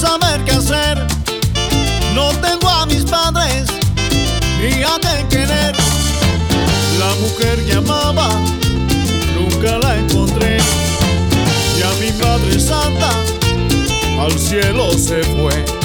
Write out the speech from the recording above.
saber qué hacer. No tengo a mis padres ni a qué querer. La mujer que amaba nunca la encontré, y a mi Madre Santa al cielo se fue.